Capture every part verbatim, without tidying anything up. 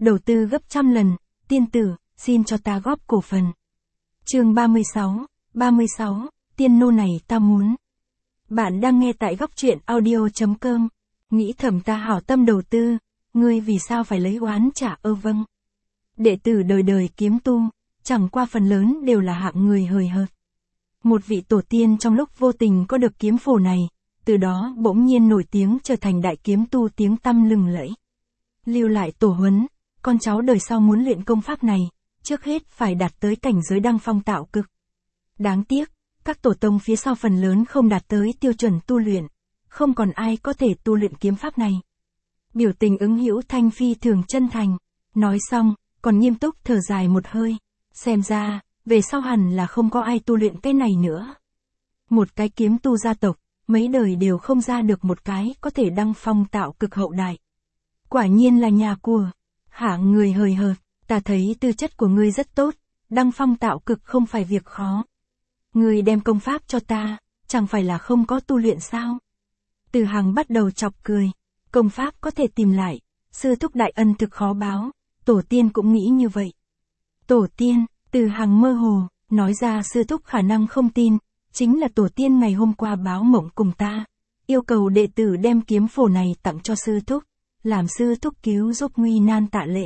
đầu tư gấp trăm lần, tiên tử, xin cho ta góp cổ phần. Chương ba mươi sáu, ba mươi sáu, tiên nô này ta muốn. Bạn đang nghe tại góc truyện audio chấm com. Nghĩ thầm ta hảo tâm đầu tư, ngươi vì sao phải lấy oán trả ơ vâng. Đệ tử đời đời kiếm tu, chẳng qua phần lớn đều là hạng người hời hợt. Một vị tổ tiên trong lúc vô tình có được kiếm phổ này, từ đó bỗng nhiên nổi tiếng trở thành đại kiếm tu tiếng tăm lừng lẫy. Lưu lại tổ huấn, con cháu đời sau muốn luyện công pháp này, trước hết phải đạt tới cảnh giới đăng phong tạo cực. Đáng tiếc, các tổ tông phía sau phần lớn không đạt tới tiêu chuẩn tu luyện, không còn ai có thể tu luyện kiếm pháp này. Biểu tình ứng hữu thanh phi thường chân thành, nói xong, còn nghiêm túc thở dài một hơi, xem ra, về sau hẳn là không có ai tu luyện cái này nữa. Một cái kiếm tu gia tộc, mấy đời đều không ra được một cái có thể đăng phong tạo cực hậu đại. Quả nhiên là nhà của hạng người hời hợt, ta thấy tư chất của ngươi rất tốt, đăng phong tạo cực không phải việc khó. Ngươi đem công pháp cho ta, chẳng phải là không có tu luyện sao? Từ Hằng bắt đầu chọc cười, công pháp có thể tìm lại, sư thúc đại ân thực khó báo, tổ tiên cũng nghĩ như vậy. Tổ tiên, Từ Hằng mơ hồ, nói ra sư thúc khả năng không tin, chính là tổ tiên ngày hôm qua báo mộng cùng ta, yêu cầu đệ tử đem kiếm phổ này tặng cho sư thúc, làm sư thúc cứu giúp nguy nan tạ lễ.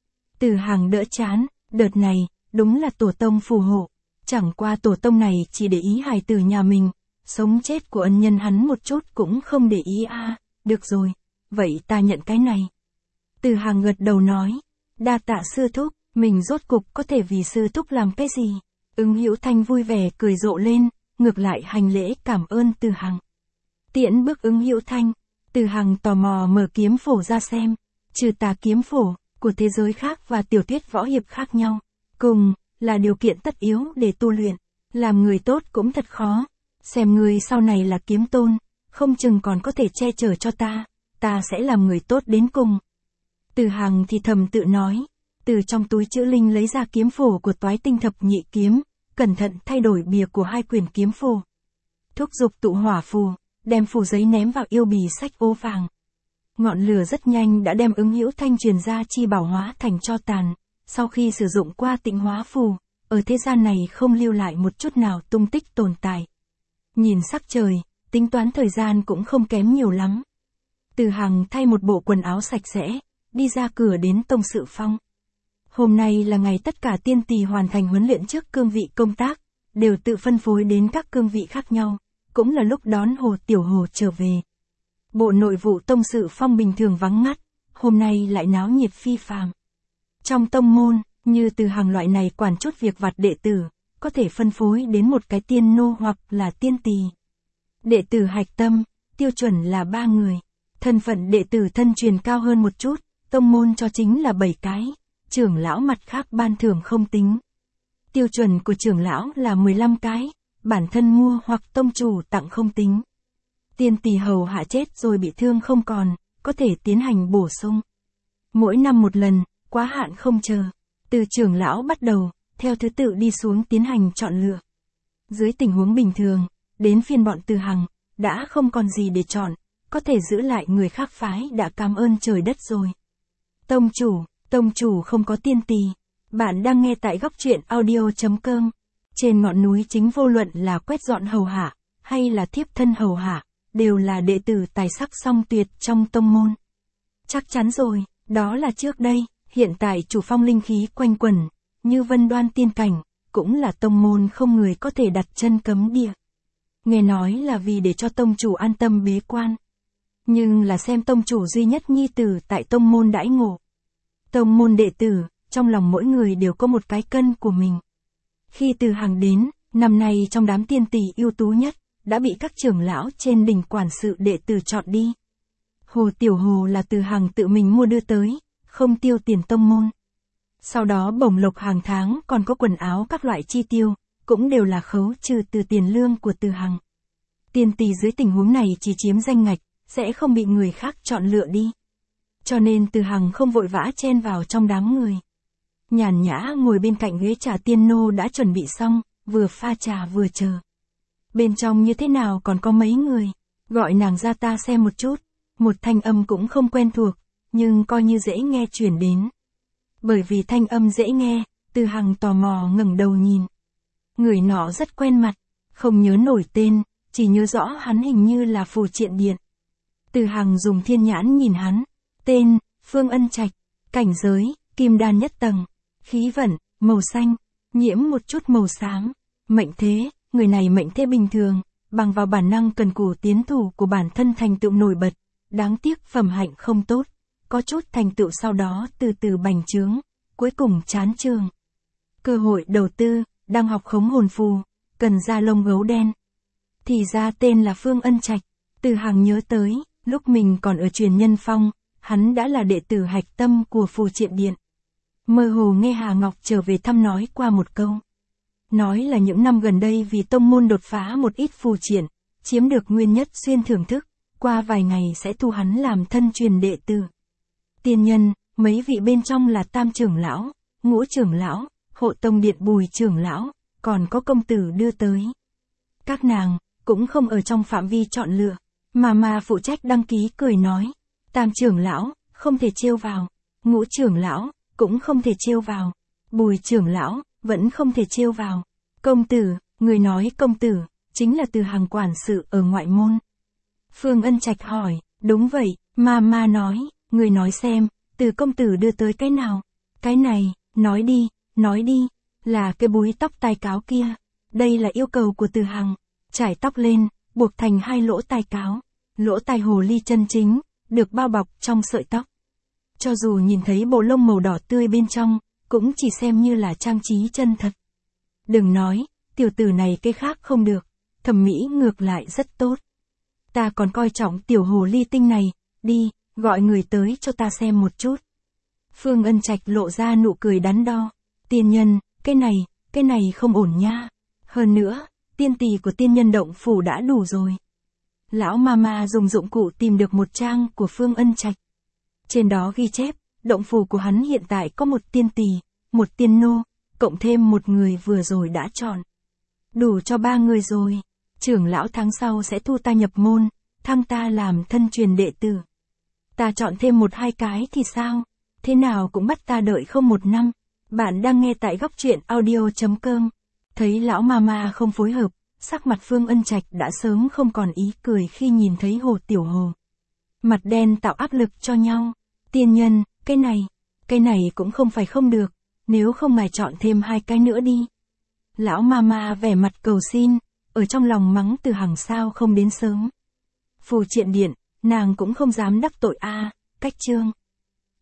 Từ Hằng đỡ chán, đợt này, đúng là tổ tông phù hộ, chẳng qua tổ tông này chỉ để ý hài tử nhà mình, sống chết của ân nhân hắn một chút cũng không để ý a. À, được rồi, vậy ta nhận cái này. Từ Hằng gật đầu nói, đa tạ sư thúc, mình rốt cục có thể vì sư thúc làm cái gì. Ứng Hữu Thanh vui vẻ cười rộ lên, ngược lại hành lễ cảm ơn Từ Hằng. Tiễn bước Ứng Hữu Thanh, Từ Hằng tò mò mở kiếm phổ ra xem, trừ tà kiếm phổ, của thế giới khác và tiểu thuyết võ hiệp khác nhau, cùng, là điều kiện tất yếu để tu luyện, làm người tốt cũng thật khó, xem người sau này là kiếm tôn, không chừng còn có thể che chở cho ta, ta sẽ làm người tốt đến cùng. Từ Hằng thì thầm tự nói, từ trong túi chữ linh lấy ra kiếm phổ của Toái Tinh Thập Nhị Kiếm, cẩn thận thay đổi bìa của hai quyển kiếm phổ. Thúc giục tụ hỏa phù, đem phù giấy ném vào yêu bì sách ô vàng. Ngọn lửa rất nhanh đã đem Ứng Hữu Thanh truyền ra chi bảo hóa thành tro tàn, sau khi sử dụng qua tịnh hóa phù, ở thế gian này không lưu lại một chút nào tung tích tồn tại. Nhìn sắc trời, tính toán thời gian cũng không kém nhiều lắm. Từ Hằng thay một bộ quần áo sạch sẽ, đi ra cửa đến Tông Sự Phong. Hôm nay là ngày tất cả tiên tỳ hoàn thành huấn luyện trước cương vị công tác, đều tự phân phối đến các cương vị khác nhau, cũng là lúc đón Hồ Tiểu Hồ trở về. Bộ nội vụ Tông Sự Phong bình thường vắng ngắt, hôm nay lại náo nhiệt phi phàm. Trong tông môn, như Từ Hằng loại này quản chút việc vặt đệ tử, có thể phân phối đến một cái tiên nô hoặc là tiên tỳ. Đệ tử hạch tâm, tiêu chuẩn là ba người. Thân phận đệ tử thân truyền cao hơn một chút, tông môn cho chính là bảy cái, trưởng lão mặt khác ban thưởng không tính. Tiêu chuẩn của trưởng lão là mười lăm cái, bản thân mua hoặc tông chủ tặng không tính. Tiên tỳ hầu hạ chết rồi bị thương không còn, có thể tiến hành bổ sung. Mỗi năm một lần, quá hạn không chờ. Từ trưởng lão bắt đầu, theo thứ tự đi xuống tiến hành chọn lựa. Dưới tình huống bình thường, đến phiên bọn Từ Hằng, đã không còn gì để chọn, có thể giữ lại người khác phái đã cảm ơn trời đất rồi. Tông chủ, tông chủ không có tiên tỳ. Bạn đang nghe tại góc truyện audio chấm com. Trên ngọn núi chính vô luận là quét dọn hầu hạ, hay là thiếp thân hầu hạ, đều là đệ tử tài sắc song tuyệt trong tông môn. Chắc chắn rồi, đó là trước đây, hiện tại chủ phong linh khí quanh quẩn, như Vân Đoan tiên cảnh, cũng là tông môn không người có thể đặt chân cấm địa. Nghe nói là vì để cho tông chủ an tâm bế quan. Nhưng là xem tông chủ duy nhất nhi tử tại tông môn đãi ngộ. Tông môn đệ tử, trong lòng mỗi người đều có một cái cân của mình. Khi Từ Hằng đến, năm nay trong đám tiên tỷ ưu tú nhất, đã bị các trưởng lão trên đỉnh quản sự đệ tử chọn đi. Hồ Tiểu Hồ là Từ Hằng tự mình mua đưa tới, không tiêu tiền tông môn. Sau đó bổng lộc hàng tháng còn có quần áo các loại chi tiêu, cũng đều là khấu trừ từ tiền lương của Từ Hằng. Tiên tỷ dưới tình huống này chỉ chiếm danh ngạch, sẽ không bị người khác chọn lựa đi. Cho nên Từ Hằng không vội vã chen vào trong đám người. Nhàn nhã ngồi bên cạnh ghế trà tiên nô đã chuẩn bị xong, vừa pha trà vừa chờ. Bên trong như thế nào còn có mấy người, gọi nàng ra ta xem một chút. Một thanh âm cũng không quen thuộc, nhưng coi như dễ nghe truyền đến. Bởi vì thanh âm dễ nghe, Từ Hằng tò mò ngẩng đầu nhìn. Người nọ rất quen mặt, không nhớ nổi tên, chỉ nhớ rõ hắn hình như là Phù Triện Điện. Từ Hằng dùng thiên nhãn nhìn hắn. Tên, Phương Ân Trạch. Cảnh giới, kim đan nhất tầng. Khí vận, màu xanh, nhiễm một chút màu xám. Mệnh thế, người này mệnh thế bình thường, bằng vào bản năng cần cù tiến thủ của bản thân thành tựu nổi bật. Đáng tiếc phẩm hạnh không tốt, có chút thành tựu sau đó từ từ bành trướng, cuối cùng chán trường. Cơ hội đầu tư, đang học khống hồn phù, cần da lông gấu đen. Thì ra tên là Phương Ân Trạch. Từ Hằng nhớ tới, lúc mình còn ở truyền nhân phong, hắn đã là đệ tử hạch tâm của Phù Triện Điện. Mơ hồ nghe Hà Ngọc trở về thăm nói qua một câu. Nói là những năm gần đây vì tông môn đột phá một ít phù triện, chiếm được nguyên nhất xuyên thưởng thức, qua vài ngày sẽ thu hắn làm thân truyền đệ tử. Tiên nhân, mấy vị bên trong là Tam trưởng lão, Ngũ trưởng lão, Hộ Tông Điện Bùi trưởng lão, còn có công tử đưa tới. Các nàng, cũng không ở trong phạm vi chọn lựa, mà mà phụ trách đăng ký cười nói. Tam trưởng lão, không thể trêu vào. Ngũ trưởng lão, cũng không thể trêu vào. Bùi trưởng lão, vẫn không thể trêu vào. Công tử, người nói công tử, chính là Từ Hằng quản sự ở ngoại môn. Phương Ân Trạch hỏi, đúng vậy, ma ma nói, người nói xem, Từ công tử đưa tới cái nào? Cái này, nói đi, nói đi, là cái búi tóc tai cáo kia. Đây là yêu cầu của Từ Hằng, trải tóc lên, buộc thành hai lỗ tai cáo, lỗ tai hồ ly chân chính, được bao bọc trong sợi tóc. Cho dù nhìn thấy bộ lông màu đỏ tươi bên trong, cũng chỉ xem như là trang trí chân thật. Đừng nói, tiểu tử này cái khác không được, thẩm mỹ ngược lại rất tốt. Ta còn coi trọng tiểu hồ ly tinh này, đi, gọi người tới cho ta xem một chút. Phương Ân Trạch lộ ra nụ cười đắn đo. Tiên nhân, cái này, cái này không ổn nha. Hơn nữa, tiên tỷ của tiên nhân động phủ đã đủ rồi. Lão Mama dùng dụng cụ tìm được một trang của Phương Ân Trạch. Trên đó ghi chép, động phủ của hắn hiện tại có một tiên tỷ, một tiên nô, cộng thêm một người vừa rồi đã chọn. Đủ cho ba người rồi. Trưởng lão tháng sau sẽ thu ta nhập môn, thăng ta làm thân truyền đệ tử. Ta chọn thêm một hai cái thì sao? Thế nào cũng bắt ta đợi không một năm. Bạn đang nghe tại góc truyện audio chấm com. Thấy lão Mama không phối hợp, sắc mặt Phương Ân Trạch đã sớm không còn ý cười khi nhìn thấy Hồ Tiểu Hồ. Mặt đen tạo áp lực cho nhau. Tiên nhân, cái này, cái này cũng không phải không được, nếu không ngài chọn thêm hai cái nữa đi. Lão Mama vẻ mặt cầu xin, ở trong lòng mắng Từ Hằng sao không đến sớm. Phù Triện Điện, nàng cũng không dám đắc tội a, cách chương.